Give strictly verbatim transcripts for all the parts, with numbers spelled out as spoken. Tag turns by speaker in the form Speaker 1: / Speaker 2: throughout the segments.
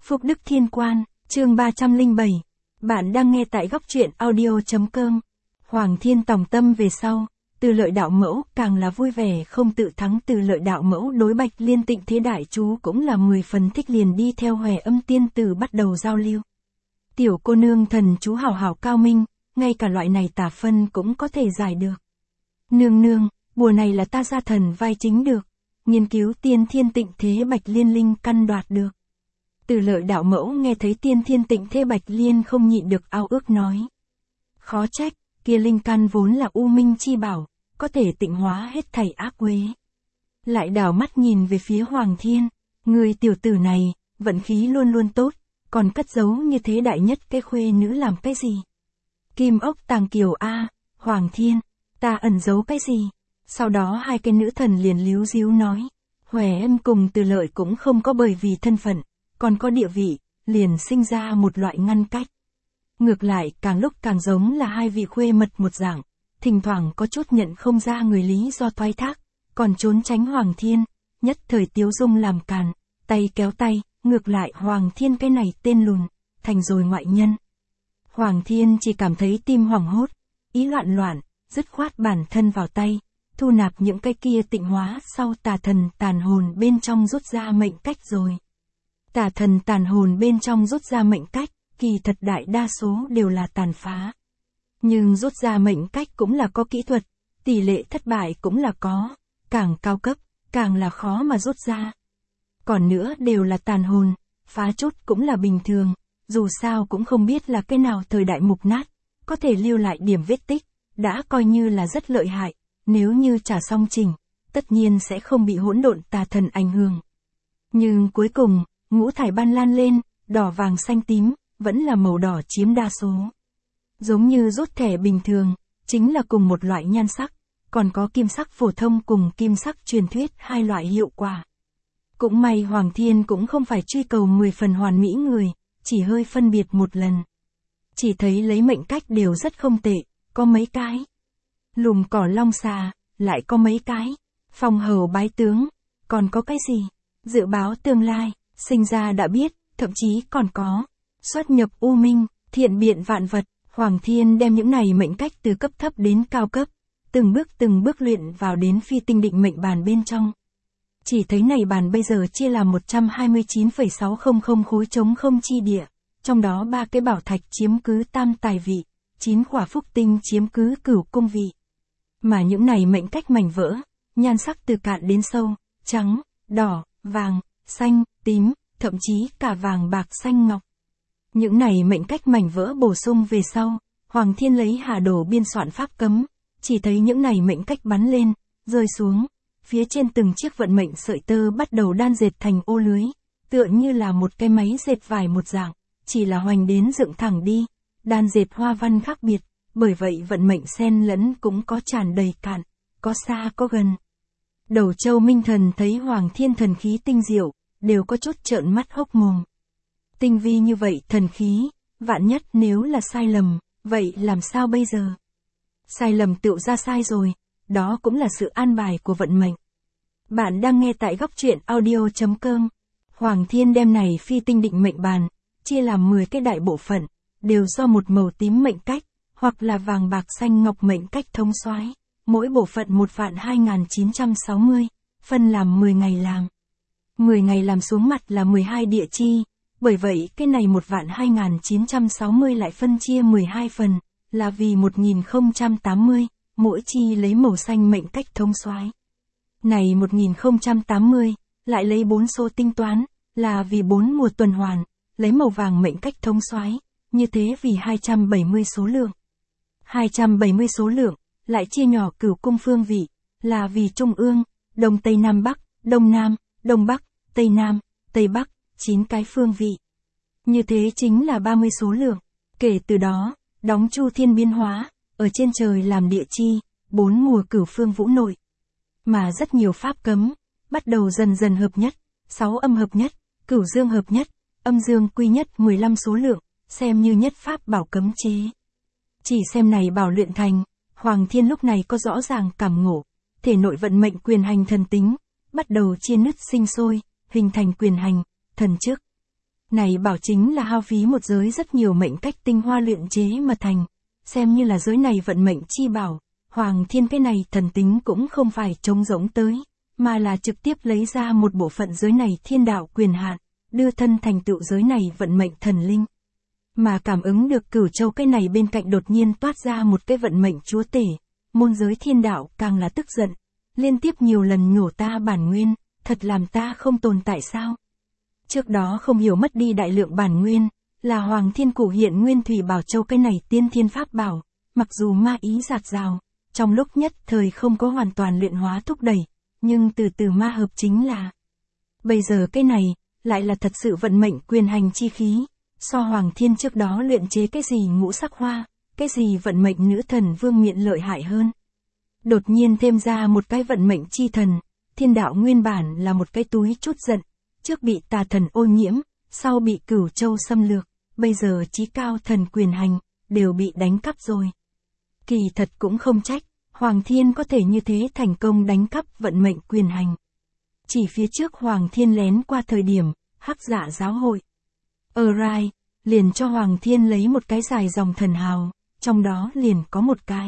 Speaker 1: Phúc Đức Thiên Quan, chương ba trăm lẻ bảy. Bạn đang nghe tại góc truyện audio chấm com. Hoàng Thiên tòng tâm về sau, Từ Lợi đạo mẫu càng là vui vẻ không tự thắng. Từ Lợi đạo mẫu đối Bạch Liên Tịnh Thế đại chú cũng là mười phần thích, liền đi theo Hòe Âm tiên tử bắt đầu giao lưu. Tiểu cô nương thần chú hảo hảo cao minh, ngay cả loại này tà phân cũng có thể giải được. Nương nương, bùa này là ta ra thần vai chính được, nghiên cứu tiên thiên tịnh thế Bạch Liên linh căn đoạt được. Từ Lợi đạo mẫu nghe thấy tiên thiên tịnh thế Bạch Liên không nhịn được ao ước nói. Khó trách, kia linh căn vốn là u minh chi bảo, có thể tịnh hóa hết thảy ác quế. Lại đảo mắt nhìn về phía Hoàng Thiên, người tiểu tử này, vận khí luôn luôn tốt, còn cất giấu như thế đại nhất cái khuê nữ làm cái gì? Kim ốc tàng kiều a, Hoàng Thiên, ta ẩn giấu cái gì? Sau đó hai cái nữ thần liền líu díu nói, Hòe Âm cùng Từ Lợi cũng không có bởi vì thân phận, còn có địa vị, liền sinh ra một loại ngăn cách. Ngược lại càng lúc càng giống là hai vị khuê mật một dạng, thỉnh thoảng có chút nhận không ra người lý do thoái thác, còn trốn tránh Hoàng Thiên, nhất thời Tiếu Dung làm càn, tay kéo tay, ngược lại Hoàng Thiên cái này tên lùn, thành rồi ngoại nhân. Hoàng Thiên chỉ cảm thấy tim hoảng hốt, ý loạn loạn, dứt khoát bản thân vào tay, thu nạp những cái kia tịnh hóa sau tà thần tàn hồn bên trong rút ra mệnh cách rồi. Tà thần tàn hồn bên trong rút ra mệnh cách, kỳ thật đại đa số đều là tàn phá. Nhưng rút ra mệnh cách cũng là có kỹ thuật, tỷ lệ thất bại cũng là có, càng cao cấp, càng là khó mà rút ra. Còn nữa đều là tàn hồn, phá chút cũng là bình thường, dù sao cũng không biết là cái nào thời đại mục nát, có thể lưu lại điểm vết tích, đã coi như là rất lợi hại, nếu như trả xong trình, tất nhiên sẽ không bị hỗn độn tà thần ảnh hưởng. Nhưng cuối cùng, ngũ thải ban lan lên, đỏ vàng xanh tím, vẫn là màu đỏ chiếm đa số. Giống như rút thẻ bình thường, chính là cùng một loại nhan sắc, còn có kim sắc phổ thông cùng kim sắc truyền thuyết hai loại hiệu quả. Cũng may Hoàng Thiên cũng không phải truy cầu mười phần hoàn mỹ người, chỉ hơi phân biệt một lần. Chỉ thấy lấy mệnh cách đều rất không tệ, có mấy cái. Lùm cỏ long xà, lại có mấy cái. Phong hầu bái tướng, còn có cái gì? Dự báo tương lai, sinh ra đã biết, thậm chí còn có. Xuất nhập u minh, thiện biện vạn vật. Hoàng Thiên đem những này mệnh cách từ cấp thấp đến cao cấp, từng bước từng bước luyện vào đến phi tinh định mệnh bàn bên trong. Chỉ thấy này bàn bây giờ chia làm một trăm hai mươi chín phẩy sáu không không khối trống không chi địa, trong đó ba cái bảo thạch chiếm cứ tam tài vị, chín quả phúc tinh chiếm cứ cửu cung vị. Mà những này mệnh cách mảnh vỡ, nhan sắc từ cạn đến sâu, trắng, đỏ, vàng, xanh, tím, thậm chí cả vàng bạc xanh ngọc. Những này mệnh cách mảnh vỡ bổ sung về sau, Hoàng Thiên lấy hà đồ biên soạn pháp cấm, chỉ thấy những này mệnh cách bắn lên, rơi xuống, phía trên từng chiếc vận mệnh sợi tơ bắt đầu đan dệt thành ô lưới, tựa như là một cái máy dệt vải một dạng, chỉ là hoành đến dựng thẳng đi, đan dệt hoa văn khác biệt, bởi vậy vận mệnh xen lẫn cũng có tràn đầy cạn, có xa có gần. Đầu Châu Minh Thần thấy Hoàng Thiên thần khí tinh diệu, đều có chút trợn mắt hốc mồm. Tinh vi như vậy thần khí, vạn nhất nếu là sai lầm, vậy làm sao bây giờ? Sai lầm tựu ra sai rồi, đó cũng là sự an bài của vận mệnh. Bạn đang nghe tại góc truyện audio chấm com. Hoàng Thiên đem này phi tinh định mệnh bàn, chia làm mười cái đại bộ phận, đều do một màu tím mệnh cách, hoặc là vàng bạc xanh ngọc mệnh cách thống soái. Mỗi bộ phận một vạn hai nghìn chín trăm sáu mươi, phân làm mười ngày làm. mười ngày làm xuống mặt là mười hai địa chi. Bởi vậy cái này một vạn hai nghìn chín trăm sáu mươi lại phân chia mười hai phần, là vì một nghìn không trăm tám mươi, mỗi chi lấy màu xanh mệnh cách thống soái. Này một nghìn không trăm tám mươi, lại lấy bốn số tinh toán, là vì bốn mùa tuần hoàn, lấy màu vàng mệnh cách thống soái, như thế vì hai trăm bảy mươi số lượng. hai trăm bảy mươi số lượng, lại chia nhỏ cửu cung phương vị, là vì trung ương, đông tây nam bắc, đông nam, đông bắc, tây nam, tây bắc, chín cái phương vị. Như thế chính là ba mươi số lượng. Kể từ đó, đóng chu thiên biến hóa, ở trên trời làm địa chi, bốn mùa cửu phương vũ nội. Mà rất nhiều pháp cấm, bắt đầu dần dần hợp nhất, sáu âm hợp nhất, cửu dương hợp nhất, âm dương quy nhất mười lăm số lượng, xem như nhất pháp bảo cấm chế. Chỉ xem này bảo luyện thành, Hoàng Thiên lúc này có rõ ràng cảm ngộ, thể nội vận mệnh quyền hành thần tính, bắt đầu chia nứt sinh sôi, hình thành quyền hành, thần chức. Này bảo chính là hao phí một giới rất nhiều mệnh cách tinh hoa luyện chế mà thành, xem như là giới này vận mệnh chi bảo. Hoàng Thiên cái này thần tính cũng không phải trống rỗng tới, mà là trực tiếp lấy ra một bộ phận giới này thiên đạo quyền hạn, đưa thân thành tựu giới này vận mệnh thần linh. Mà cảm ứng được Cửu Châu cái này bên cạnh đột nhiên toát ra một cái vận mệnh chúa tể, môn giới thiên đạo càng là tức giận, liên tiếp nhiều lần nhổ ta bản nguyên, thật làm ta không tồn tại sao? Trước đó không hiểu mất đi đại lượng bản nguyên, là Hoàng Thiên cụ hiện Nguyên Thủy Bảo Châu cái này tiên thiên pháp bảo, mặc dù ma ý giạt rào, trong lúc nhất thời không có hoàn toàn luyện hóa thúc đẩy, nhưng từ từ ma hợp chính là. Bây giờ cái này, lại là thật sự vận mệnh quyền hành chi khí, so Hoàng Thiên trước đó luyện chế cái gì ngũ sắc hoa, cái gì vận mệnh nữ thần vương miện lợi hại hơn. Đột nhiên thêm ra một cái vận mệnh chi thần, thiên đạo nguyên bản là một cái túi chút giận, trước bị tà thần ô nhiễm, sau bị Cửu Châu xâm lược, bây giờ chí cao thần quyền hành, đều bị đánh cắp rồi. Kỳ thật cũng không trách, Hoàng Thiên có thể như thế thành công đánh cắp vận mệnh quyền hành. Chỉ phía trước Hoàng Thiên lén qua thời điểm, Hắc Dạ giáo hội. Arai, liền cho Hoàng Thiên lấy một cái dài dòng thần hào, trong đó liền có một cái.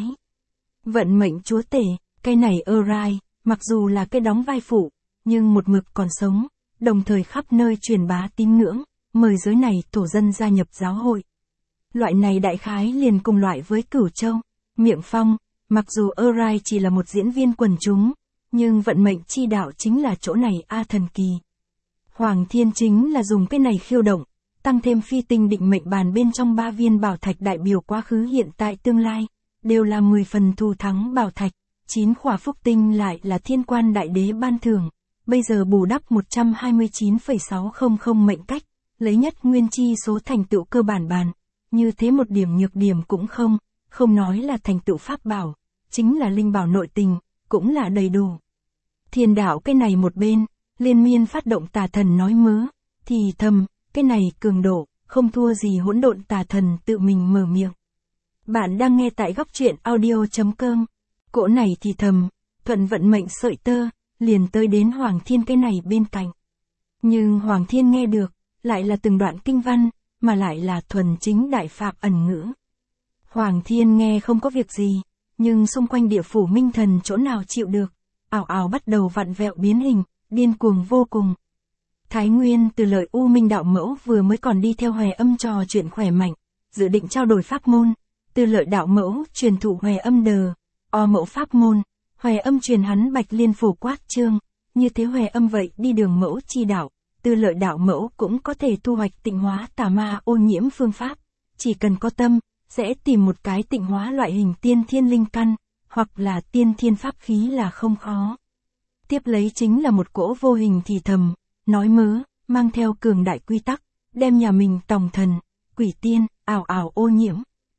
Speaker 1: Vận mệnh chúa tể, cái này Arai, mặc dù là cái đóng vai phụ, nhưng một mực còn sống, đồng thời khắp nơi truyền bá tín ngưỡng, mời giới này thổ dân gia nhập giáo hội. Loại này đại khái liền cùng loại với Cửu Châu, Miệng Phong, mặc dù Arai chỉ là một diễn viên quần chúng, nhưng vận mệnh chi đạo chính là chỗ này a thần kỳ. Hoàng Thiên chính là dùng cái này khiêu động, tăng thêm phi tinh định mệnh bàn bên trong ba viên bảo thạch đại biểu quá khứ hiện tại tương lai, đều là mười phần thù thắng bảo thạch, chín khỏa phúc tinh lại là thiên quan đại đế ban thưởng, bây giờ bù đắp một trăm hai mươi chín phẩy sáu không không mệnh cách, lấy nhất nguyên chi số thành tựu cơ bản bàn, như thế một điểm nhược điểm cũng không, không nói là thành tựu pháp bảo, chính là linh bảo nội tình, cũng là đầy đủ. Thiên đạo cái này một bên, liên miên phát động tà thần nói mớ, thì thầm, cái này cường độ, không thua gì hỗn độn tà thần tự mình mở miệng. Bạn đang nghe tại góc truyện audio.com, cỗ này thì thầm, thuận vận mệnh sợi tơ, liền tới đến Hoàng Thiên cái này bên cạnh. Nhưng Hoàng Thiên nghe được, lại là từng đoạn kinh văn, mà lại là thuần chính đại phạm ẩn ngữ. Hoàng Thiên nghe không có việc gì, nhưng xung quanh địa phủ minh thần chỗ nào chịu được, ảo ảo bắt đầu vặn vẹo biến hình, điên cuồng vô cùng. Thái Nguyên từ lời U Minh đạo mẫu vừa mới còn đi theo Hòe Âm trò chuyện khỏe mạnh, dự định trao đổi pháp môn, từ lợi đạo mẫu truyền thụ Hòe Âm đờ, o mẫu pháp môn, Hòe Âm truyền hắn Bạch Liên phổ quát chương, như thế Hòe Âm vậy đi đường mẫu chi đạo, từ lợi đạo mẫu cũng có thể thu hoạch tịnh hóa tà ma ô nhiễm phương pháp, chỉ cần có tâm, sẽ tìm một cái tịnh hóa loại hình tiên thiên linh căn, hoặc là tiên thiên pháp khí là không khó. Tiếp lấy chính là một cỗ vô hình thì thầm, nói mớ, mang theo cường đại quy tắc, đem nhà mình tòng thần, quỷ tiên, ảo ảo ô nhiễm.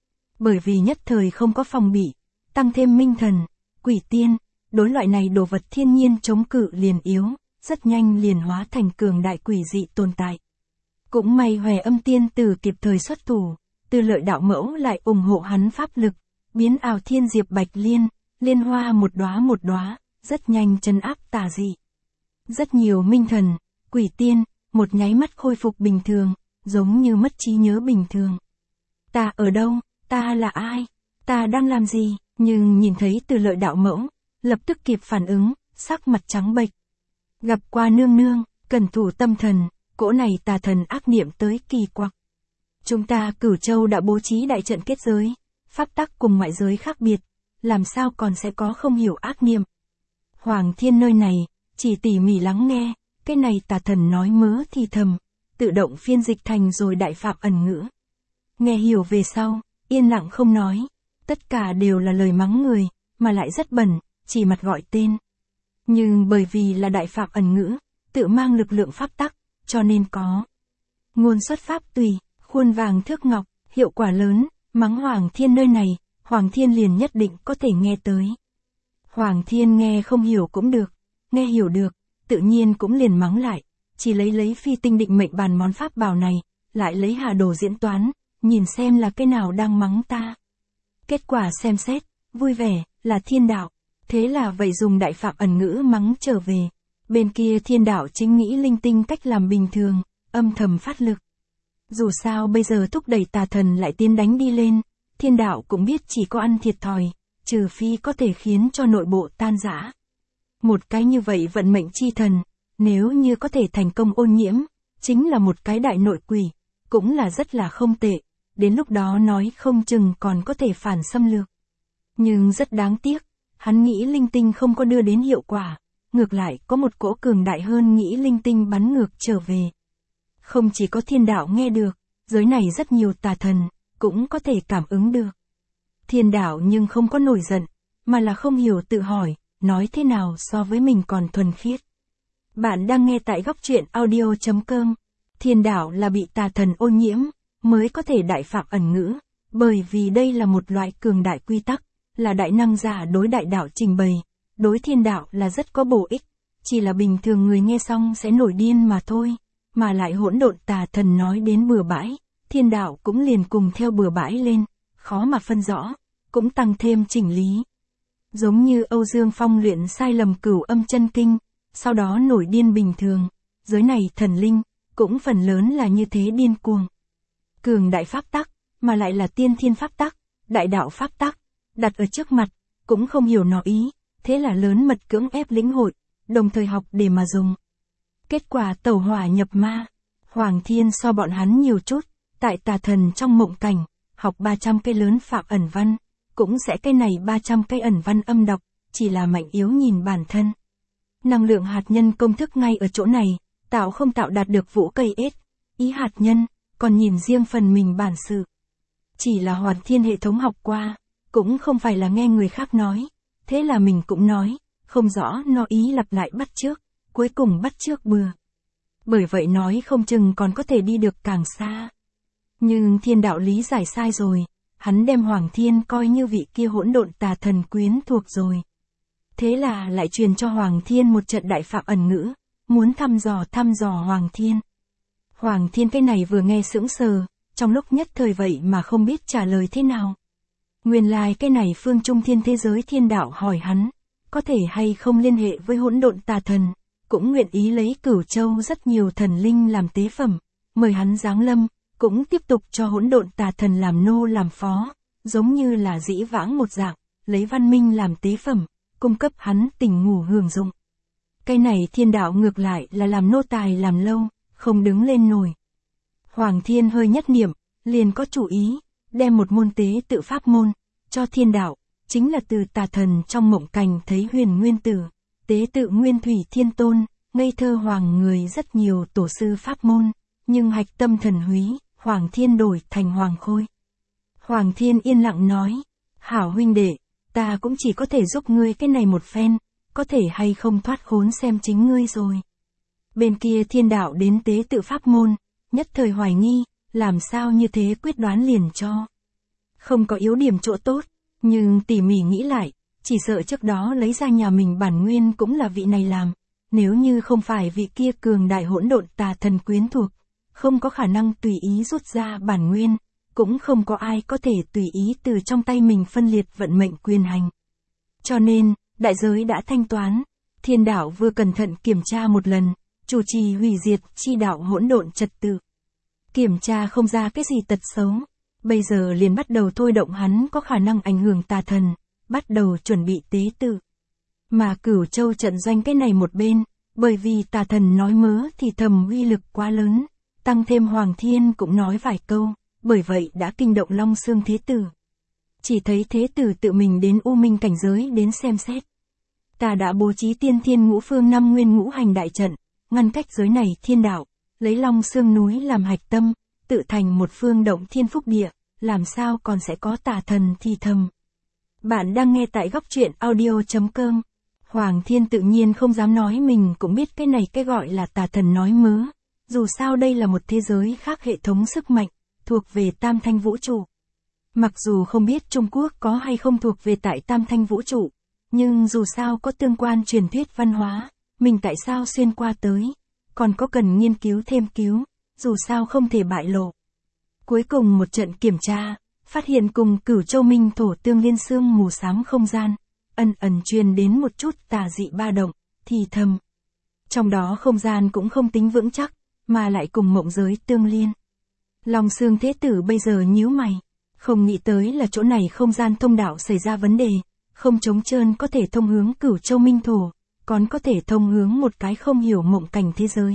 Speaker 1: Bởi vì nhất thời không có phòng bị, tăng thêm minh thần, quỷ tiên, đối loại này đồ vật thiên nhiên chống cự liền yếu, rất nhanh liền hóa thành cường đại quỷ dị tồn tại. Cũng may Hòe Âm tiên tử kịp thời xuất thủ, từ lợi đạo mẫu lại ủng hộ hắn pháp lực, biến ảo thiên diệp bạch liên, liên hoa một đóa một đóa, rất nhanh trấn áp tà dị. Rất nhiều minh thần, quỷ tiên, một nháy mắt khôi phục bình thường, giống như mất trí nhớ bình thường. Ta ở đâu? Ta là ai? Ta đang làm gì? Nhưng nhìn thấy từ lợi đạo mẫu, lập tức kịp phản ứng, sắc mặt trắng bệch. Gặp qua nương nương, cẩn thủ tâm thần, cỗ này tà thần ác niệm tới kỳ quặc. Chúng ta Cửu Châu đã bố trí đại trận kết giới, pháp tắc cùng ngoại giới khác biệt, làm sao còn sẽ có không hiểu ác niệm. Hoàng Thiên nơi này, chỉ tỉ mỉ lắng nghe, cái này tà thần nói mớ thì thầm, tự động phiên dịch thành rồi đại phạm ẩn ngữ. Nghe hiểu về sau, yên lặng không nói, tất cả đều là lời mắng người, mà lại rất bẩn, chỉ mặt gọi tên. Nhưng bởi vì là đại phạm ẩn ngữ, tự mang lực lượng pháp tắc, cho nên có. Ngôn xuất pháp tùy, khuôn vàng thước ngọc, hiệu quả lớn, mắng Hoàng Thiên nơi này, Hoàng Thiên liền nhất định có thể nghe tới. Hoàng Thiên nghe không hiểu cũng được, nghe hiểu được, tự nhiên cũng liền mắng lại, chỉ lấy lấy phi tinh định mệnh bàn món pháp bảo này, lại lấy hà đồ diễn toán, nhìn xem là cái nào đang mắng ta. Kết quả xem xét, vui vẻ, là thiên đạo, thế là vậy dùng đại phạm ẩn ngữ mắng trở về. Bên kia thiên đạo chính nghĩ linh tinh cách làm bình thường, âm thầm phát lực, Dù sao bây giờ thúc đẩy tà thần lại tiến đánh đi lên, thiên đạo cũng biết chỉ có ăn thiệt thòi, trừ phi có thể khiến cho nội bộ tan rã. Một cái như vậy vận mệnh chi thần, nếu như có thể thành công ô nhiễm, chính là một cái đại nội quỷ, cũng là rất là không tệ, đến lúc đó nói không chừng còn có thể phản xâm lược. Nhưng rất đáng tiếc, hắn nghĩ linh tinh không có đưa đến hiệu quả, ngược lại có một cỗ cường đại hơn nghĩ linh tinh bắn ngược trở về. Không chỉ có thiên đạo nghe được, giới này rất nhiều tà thần, cũng có thể cảm ứng được. Thiên đạo nhưng không có nổi giận, mà là không hiểu tự hỏi, nói thế nào so với mình còn thuần khiết. Bạn đang nghe tại góc truyện audio chấm com. Thiên đạo là bị tà thần ô nhiễm, mới có thể đại phạm ẩn ngữ, bởi vì đây là một loại cường đại quy tắc, là đại năng giả đối đại đạo trình bày, đối thiên đạo là rất có bổ ích, chỉ là bình thường người nghe xong sẽ nổi điên mà thôi, mà lại hỗn độn tà thần nói đến bừa bãi, thiên đạo cũng liền cùng theo bừa bãi lên, khó mà phân rõ, cũng tăng thêm chỉnh lý. Giống như Âu Dương Phong luyện sai lầm cửu âm chân kinh, sau đó nổi điên bình thường, giới này thần linh, cũng phần lớn là như thế điên cuồng. Cường đại pháp tắc, mà lại là tiên thiên pháp tắc, đại đạo pháp tắc, đặt ở trước mặt, cũng không hiểu nó ý, thế là lớn mật cưỡng ép lĩnh hội, đồng thời học để mà dùng. Kết quả tẩu hỏa nhập ma, Hoàng Thiên so bọn hắn nhiều chút, tại tà thần trong mộng cảnh, học ba trăm cây lớn phạm ẩn văn, cũng sẽ cái này ba trăm cây ẩn văn âm đọc, chỉ là mạnh yếu nhìn bản thân. Năng lượng hạt nhân công thức ngay ở chỗ này, tạo không tạo đạt được vũ cây ết, ý hạt nhân, còn nhìn riêng phần mình bản sự. Chỉ là Hoàn Thiên hệ thống học qua, cũng không phải là nghe người khác nói, thế là mình cũng nói, không rõ nó ý lặp lại bắt chước, cuối cùng bắt chước bừa. Bởi vậy nói không chừng còn có thể đi được càng xa. Nhưng thiên đạo lý giải sai rồi, hắn đem Hoàng Thiên coi như vị kia hỗn độn tà thần quyến thuộc rồi. Thế là lại truyền cho Hoàng Thiên một trận đại phạm ẩn ngữ, muốn thăm dò thăm dò Hoàng Thiên. Hoàng Thiên cái này vừa nghe sững sờ, trong lúc nhất thời vậy mà không biết trả lời thế nào. Nguyên lai cái này phương trung thiên thế giới thiên đạo hỏi hắn, có thể hay không liên hệ với hỗn độn tà thần, cũng nguyện ý lấy Cửu Châu rất nhiều thần linh làm tế phẩm, mời hắn giáng lâm, cũng tiếp tục cho hỗn độn tà thần làm nô làm phó, giống như là dĩ vãng một dạng, lấy văn minh làm tế phẩm, cung cấp hắn tỉnh ngủ hưởng dụng. Cái này thiên đạo ngược lại là làm nô tài làm lâu, không đứng lên nổi. Hoàng Thiên hơi nhất niệm, liền có chủ ý, đem một môn tế tự pháp môn, cho thiên đạo, chính là từ tà thần trong mộng cảnh thấy huyền nguyên tử, tế tự nguyên thủy thiên tôn, ngây thơ hoàng người rất nhiều tổ sư pháp môn, nhưng hạch tâm thần húy, Hoàng Thiên đổi thành Hoàng Khôi. Hoàng Thiên yên lặng nói, hảo huynh đệ, ta cũng chỉ có thể giúp ngươi cái này một phen, có thể hay không thoát khốn xem chính ngươi rồi. Bên kia thiên đạo đến tế tự pháp môn, nhất thời hoài nghi, làm sao như thế quyết đoán liền cho. Không có yếu điểm chỗ tốt, nhưng tỉ mỉ nghĩ lại, chỉ sợ trước đó lấy ra nhà mình bản nguyên cũng là vị này làm, nếu như không phải vị kia cường đại hỗn độn tà thần quyến thuộc, không có khả năng tùy ý rút ra bản nguyên, cũng không có ai có thể tùy ý từ trong tay mình phân liệt vận mệnh quyền hành. Cho nên, đại giới đã thanh toán, thiên đạo vừa cẩn thận kiểm tra một lần, chủ trì hủy diệt chi đạo hỗn độn trật tự. Kiểm tra không ra cái gì tật xấu, bây giờ liền bắt đầu thôi động hắn có khả năng ảnh hưởng tà thần, bắt đầu chuẩn bị tế tự. Mà Cửu Châu trận doanh cái này một bên, bởi vì tà thần nói mớ thì thầm uy lực quá lớn, tăng thêm Hoàng Thiên cũng nói vài câu, bởi vậy đã kinh động Long Xương Thế Tử. Chỉ thấy Thế Tử tự mình đến U Minh cảnh giới đến xem xét. Ta đã bố trí tiên thiên ngũ phương năm nguyên ngũ hành đại trận, ngăn cách giới này thiên đạo, lấy Long Xương núi làm hạch tâm, tự thành một phương động thiên phúc địa, làm sao còn sẽ có tà thần thì thầm. Bạn đang nghe tại góc truyện audio chấm com. Hoàng Thiên tự nhiên không dám nói mình cũng biết cái này cái gọi là tà thần nói mớ, dù sao đây là một thế giới khác hệ thống sức mạnh, thuộc về tam thanh vũ trụ. Mặc dù không biết Trung Quốc có hay không thuộc về tại tam thanh vũ trụ, nhưng dù sao có tương quan truyền thuyết văn hóa, mình tại sao xuyên qua tới, còn có cần nghiên cứu thêm cứu, dù sao không thể bại lộ. Cuối cùng một trận kiểm tra, phát hiện cùng Cửu Châu Minh thổ tương liên xương mù xám không gian, ẩn ẩn truyền đến một chút tà dị ba động, thì thầm. Trong đó không gian cũng không tính vững chắc, mà lại cùng mộng giới tương liên. Long Xương Thế Tử bây giờ nhíu mày. Không nghĩ tới là chỗ này không gian thông đạo xảy ra vấn đề. Không trống trơn có thể thông hướng Cửu Châu Minh Thổ. Còn có thể thông hướng một cái không hiểu mộng cảnh thế giới.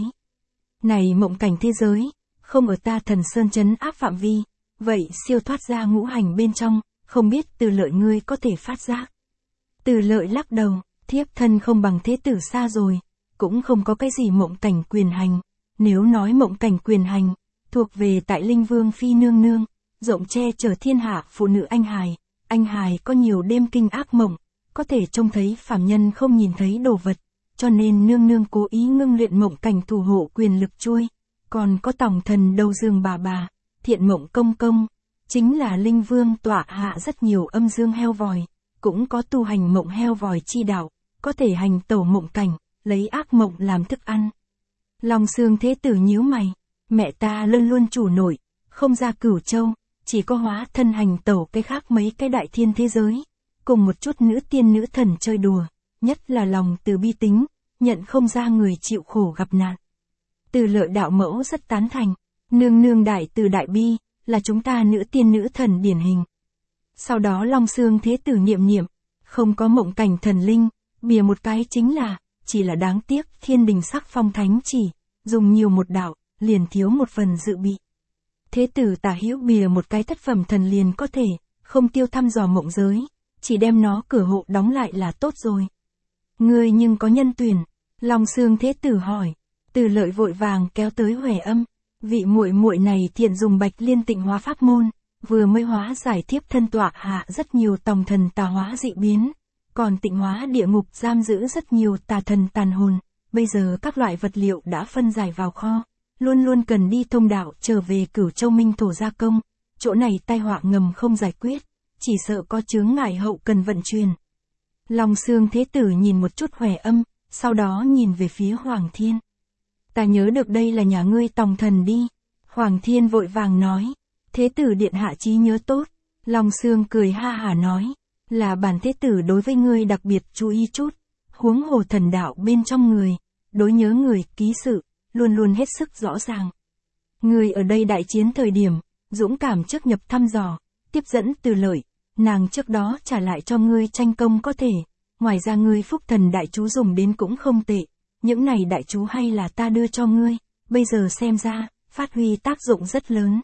Speaker 1: Này mộng cảnh thế giới, không ở ta Thần Sơn trấn áp phạm vi. Vậy siêu thoát ra ngũ hành bên trong, không biết Từ Lợi ngươi có thể phát giác. Từ Lợi lắc đầu, thiếp thân không bằng Thế Tử xa rồi. Cũng không có cái gì mộng cảnh quyền hành. Nếu nói mộng cảnh quyền hành, thuộc về tại Linh Vương Phi nương nương, rộng che chở thiên hạ phụ nữ anh hài. Anh hài có nhiều đêm kinh ác mộng, có thể trông thấy phàm nhân không nhìn thấy đồ vật, cho nên nương nương cố ý ngưng luyện mộng cảnh thủ hộ quyền lực chui. Còn có tổng thần đầu dương bà bà, thiện mộng công công, chính là Linh Vương tọa hạ rất nhiều âm dương heo vòi, cũng có tu hành mộng heo vòi chi đạo, có thể hành tẩu mộng cảnh, lấy ác mộng làm thức ăn. Long Xương Thế Tử nhíu mày, mẹ ta luôn luôn chủ nội, không ra Cửu Châu, chỉ có hóa thân hành tẩu cái khác mấy cái đại thiên thế giới, cùng một chút nữ tiên nữ thần chơi đùa, nhất là lòng từ bi tính, nhận không ra người chịu khổ gặp nạn. Từ Lợi đạo mẫu rất tán thành, nương nương đại từ đại bi, là chúng ta nữ tiên nữ thần điển hình. Sau đó Long Xương Thế Tử niệm niệm, không có mộng cảnh thần linh, bìa một cái chính là, chỉ là đáng tiếc thiên đình sắc phong thánh chỉ, dùng nhiều một đạo, liền thiếu một phần dự bị. Thế tử tả hữu bìa một cái thất phẩm thần liền có thể, không tiêu thăm dò mộng giới, chỉ đem nó cửa hộ đóng lại là tốt rồi. Ngươi nhưng có nhân tuyển, Long Xương Thế Tử hỏi. Từ Lợi vội vàng kéo tới Huệ Âm, vị muội muội này thiện dùng Bạch Liên tịnh hóa pháp môn, vừa mới hóa giải thiếp thân tọa hạ rất nhiều tòng thần tà hóa dị biến, còn tịnh hóa địa ngục giam giữ rất nhiều tà thần tàn hồn, bây giờ các loại vật liệu đã phân giải vào kho, luôn luôn cần đi thông đạo trở về Cửu Châu Minh Thổ gia công, chỗ này tai họa ngầm không giải quyết, chỉ sợ có chướng ngại hậu cần vận chuyển. Long Xương Thế Tử nhìn một chút Huệ Âm, sau đó nhìn về phía Hoàng Thiên. Ta nhớ được đây là nhà ngươi tòng thần đi. Hoàng Thiên vội vàng nói. Thế tử điện hạ trí nhớ tốt. Long Xương cười ha hả nói. Là bản thế tử đối với ngươi đặc biệt chú ý chút. Huống hồ thần đạo bên trong người. Đối nhớ người ký sự. Luôn luôn hết sức rõ ràng. Ngươi ở đây đại chiến thời điểm. Dũng cảm trước nhập thăm dò. Tiếp dẫn Từ Lợi. Nàng trước đó trả lại cho ngươi tranh công có thể. Ngoài ra ngươi phúc thần đại chú dùng đến cũng không tệ. Những này đại chú hay là ta đưa cho ngươi, bây giờ xem ra, phát huy tác dụng rất lớn.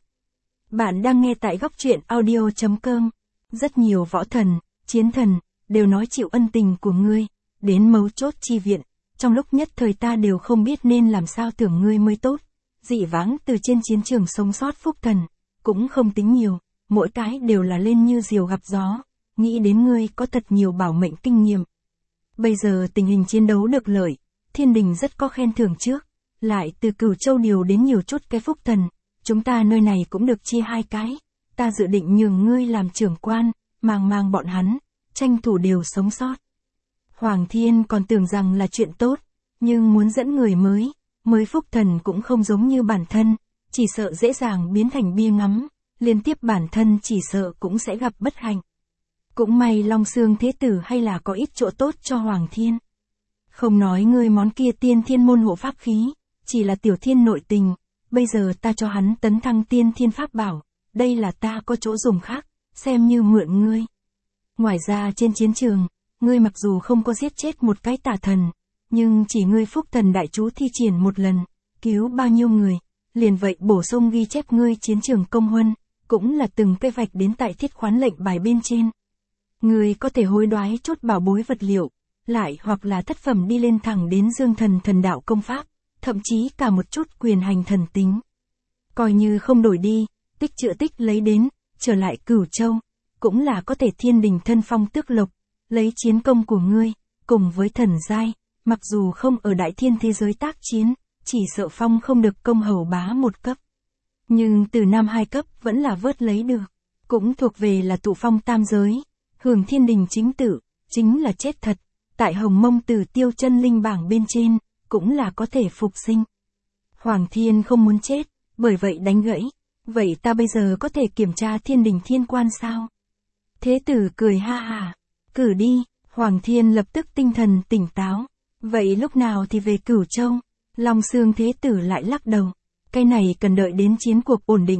Speaker 1: Bạn đang nghe tại góc truyện audio chấm com. Rất nhiều võ thần, chiến thần, đều nói chịu ân tình của ngươi, đến mấu chốt chi viện, trong lúc nhất thời ta đều không biết nên làm sao tưởng ngươi mới tốt. Dị vãng từ trên chiến trường sống sót phúc thần, cũng không tính nhiều, mỗi cái đều là lên như diều gặp gió, nghĩ đến ngươi có thật nhiều bảo mệnh kinh nghiệm. Bây giờ tình hình chiến đấu được lợi. Thiên đình rất có khen thưởng trước, lại từ Cửu Châu điều đến nhiều chút cái phúc thần, chúng ta nơi này cũng được chia hai cái, ta dự định nhường ngươi làm trưởng quan, mang mang bọn hắn, tranh thủ đều sống sót. Hoàng Thiên còn tưởng rằng là chuyện tốt, nhưng muốn dẫn người mới, mới phúc thần cũng không giống như bản thân, chỉ sợ dễ dàng biến thành bia ngắm, liên tiếp bản thân chỉ sợ cũng sẽ gặp bất hạnh. Cũng may Long Xương Thế Tử hay là có ít chỗ tốt cho Hoàng Thiên. Không nói ngươi món kia tiên thiên môn hộ pháp khí, chỉ là tiểu thiên nội tình, bây giờ ta cho hắn tấn thăng tiên thiên pháp bảo, đây là ta có chỗ dùng khác, xem như mượn ngươi. Ngoài ra trên chiến trường, ngươi mặc dù không có giết chết một cái tà thần, nhưng chỉ ngươi phúc thần đại chú thi triển một lần, cứu bao nhiêu người, liền vậy bổ sung ghi chép ngươi chiến trường công huân, cũng là từng cái vạch đến tại thiết khoán lệnh bài bên trên. Ngươi có thể hối đoái chút bảo bối vật liệu, lại hoặc là thất phẩm đi lên thẳng đến dương thần thần đạo công pháp, thậm chí cả một chút quyền hành thần tính. Coi như không đổi đi, tích chữa tích lấy đến, trở lại Cửu Châu, cũng là có thể thiên đình thân phong tước lộc, lấy chiến công của ngươi, cùng với thần giai, mặc dù không ở đại thiên thế giới tác chiến, chỉ sợ phong không được công hầu bá một cấp. Nhưng từ năm hai cấp vẫn là vớt lấy được, cũng thuộc về là tụ phong tam giới, hưởng thiên đình chính tự, chính là chết thật. Tại Hồng Mông Tử Tiêu chân linh bảng bên trên, cũng là có thể phục sinh. Hoàng Thiên không muốn chết, bởi vậy đánh gãy. Vậy ta bây giờ có thể kiểm tra thiên đình thiên quan sao? Thế tử cười ha hà. Cử đi, Hoàng Thiên lập tức tinh thần tỉnh táo. Vậy lúc nào thì về Cửu Châu? Long Xương Thế tử lại lắc đầu. Cái này cần đợi đến chiến cuộc ổn định,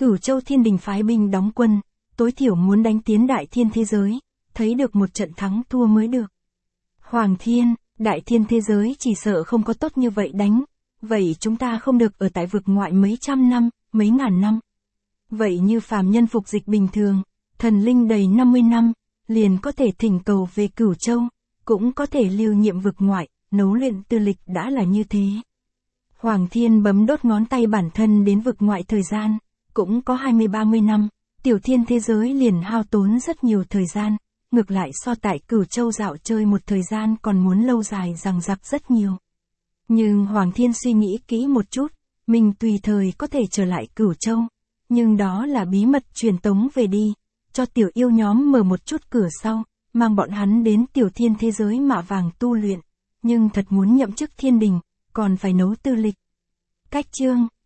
Speaker 1: Cửu Châu Thiên Đình phái binh đóng quân, tối thiểu muốn đánh tiến Đại Thiên thế giới, thấy được một trận thắng thua mới được. Hoàng Thiên, Đại Thiên thế giới chỉ sợ không có tốt như vậy đánh, vậy chúng ta không được ở tại vực ngoại mấy trăm năm, mấy ngàn năm. Vậy như phàm nhân phục dịch bình thường, thần linh đầy năm mươi năm, liền có thể thỉnh cầu về Cửu Châu, cũng có thể lưu nhiệm vực ngoại, nấu luyện tư lịch đã là như thế. Hoàng Thiên bấm đốt ngón tay bản thân đến vực ngoại thời gian, cũng có hai mươi ba mươi năm, tiểu thiên thế giới liền hao tốn rất nhiều thời gian, ngược lại so tại Cửu Châu dạo chơi một thời gian còn muốn lâu dài dằng dặc rất nhiều. Nhưng Hoàng Thiên suy nghĩ kỹ một chút, mình tùy thời có thể trở lại Cửu Châu, nhưng đó là bí mật truyền tống về đi, cho tiểu yêu nhóm mở một chút cửa sau, mang bọn hắn đến tiểu thiên thế giới mạ vàng tu luyện, nhưng thật muốn nhậm chức thiên đình, còn phải nấu tư lịch. Cách chương